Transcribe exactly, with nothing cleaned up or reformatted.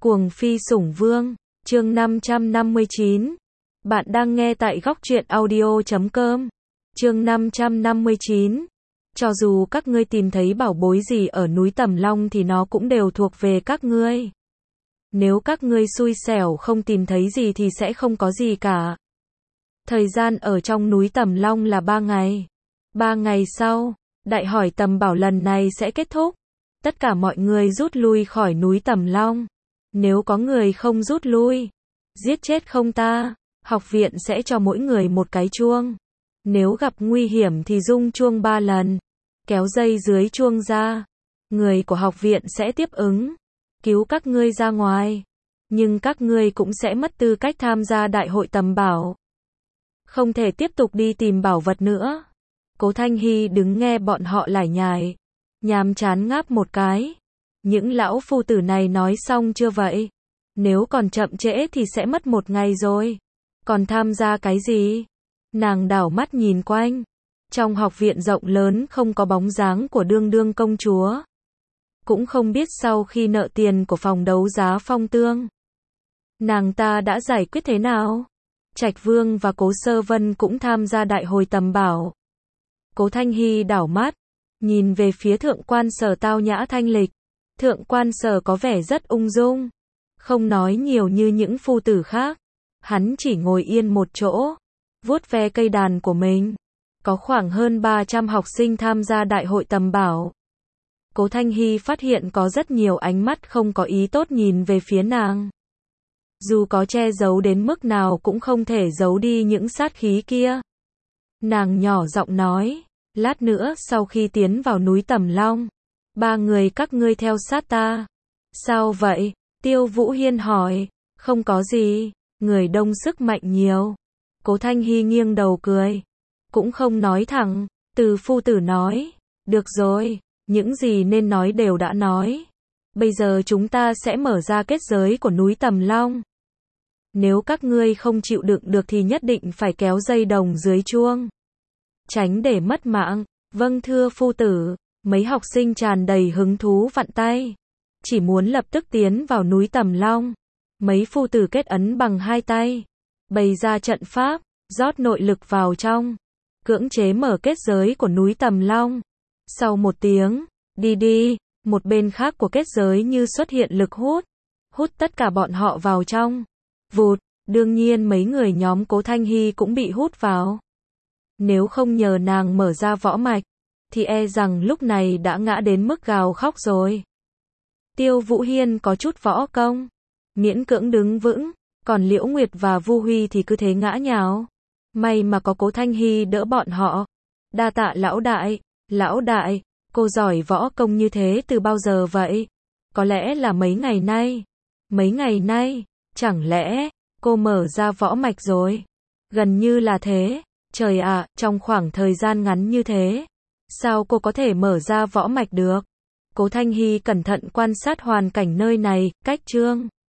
Cuồng phi sủng vương, chương năm trăm năm mươi chín. Bạn đang nghe tại góc truyện audio chấm com. Chương năm trăm năm mươi chín. Cho dù các ngươi tìm thấy bảo bối gì ở núi Tầm Long thì nó cũng đều thuộc về các ngươi. Nếu các ngươi xui xẻo không tìm thấy gì thì sẽ không có gì cả. Thời gian ở trong núi Tầm Long là ba ngày. Ba ngày sau, đại hỏi tầm bảo lần này sẽ kết thúc. Tất cả mọi người rút lui khỏi núi Tầm Long. Nếu có người không rút lui, giết chết không ta, học viện sẽ cho mỗi người một cái chuông. Nếu gặp nguy hiểm thì rung chuông ba lần, kéo dây dưới chuông ra. Người của học viện sẽ tiếp ứng, cứu các ngươi ra ngoài. Nhưng các ngươi cũng sẽ mất tư cách tham gia đại hội tầm bảo. Không thể tiếp tục đi tìm bảo vật nữa. Cố Thanh Hy đứng nghe bọn họ lải nhải, nhàm chán ngáp một cái. Những lão phu tử này nói xong chưa vậy? Nếu còn chậm trễ thì sẽ mất một ngày rồi. Còn tham gia cái gì? Nàng đảo mắt nhìn quanh. Trong học viện rộng lớn không có bóng dáng của đương đương công chúa. Cũng không biết sau khi nợ tiền của phòng đấu giá Phong Tương, nàng ta đã giải quyết thế nào? Trạch Vương và Cố Sơ Vân cũng tham gia đại hội tầm bảo. Cố Thanh Hy đảo mắt, nhìn về phía thượng quan Sở tao nhã thanh lịch. Thượng quan Sở có vẻ rất ung dung, không nói nhiều như những phu tử khác. Hắn chỉ ngồi yên một chỗ, vuốt ve cây đàn của mình. Có khoảng hơn ba trăm học sinh tham gia đại hội tầm bảo. Cố Thanh Hy phát hiện có rất nhiều ánh mắt không có ý tốt nhìn về phía nàng. Dù có che giấu đến mức nào cũng không thể giấu đi những sát khí kia. Nàng nhỏ giọng nói, lát nữa sau khi tiến vào núi Tầm Long, ba người các ngươi theo sát ta. Sao vậy? Tiêu Vũ Hiên hỏi. Không có gì, người đông sức mạnh nhiều. Cố Thanh Hy nghiêng đầu cười. Cũng không nói thẳng, từ phu tử nói. Được rồi, những gì nên nói đều đã nói. Bây giờ chúng ta sẽ mở ra kết giới của núi Tầm Long. Nếu các ngươi không chịu đựng được thì nhất định phải kéo dây đồng dưới chuông, tránh để mất mạng. Vâng thưa phu tử. Mấy học sinh tràn đầy hứng thú vặn tay, chỉ muốn lập tức tiến vào núi Tầm Long. Mấy phu tử kết ấn bằng hai tay, bày ra trận pháp, rót nội lực vào trong, cưỡng chế mở kết giới của núi Tầm Long. Sau một tiếng, đi đi, một bên khác của kết giới như xuất hiện lực hút, hút tất cả bọn họ vào trong. Vụt, đương nhiên mấy người nhóm Cố Thanh Hy cũng bị hút vào. Nếu không nhờ nàng mở ra võ mạch, thì e rằng lúc này đã ngã đến mức gào khóc rồi. Tiêu Vũ Hiên có chút võ công, miễn cưỡng đứng vững, còn Liễu Nguyệt và Vu Huy thì cứ thế ngã nhào. May mà có Cố Thanh Hy đỡ bọn họ. Đa tạ lão đại. Lão đại, cô giỏi võ công như thế từ bao giờ vậy? Có lẽ là mấy ngày nay. Mấy ngày nay, chẳng lẽ cô mở ra võ mạch rồi? Gần như là thế. Trời ạ, trong khoảng thời gian ngắn như thế, sao cô có thể mở ra võ mạch được? Cố Thanh Hy cẩn thận quan sát hoàn cảnh nơi này, cách chương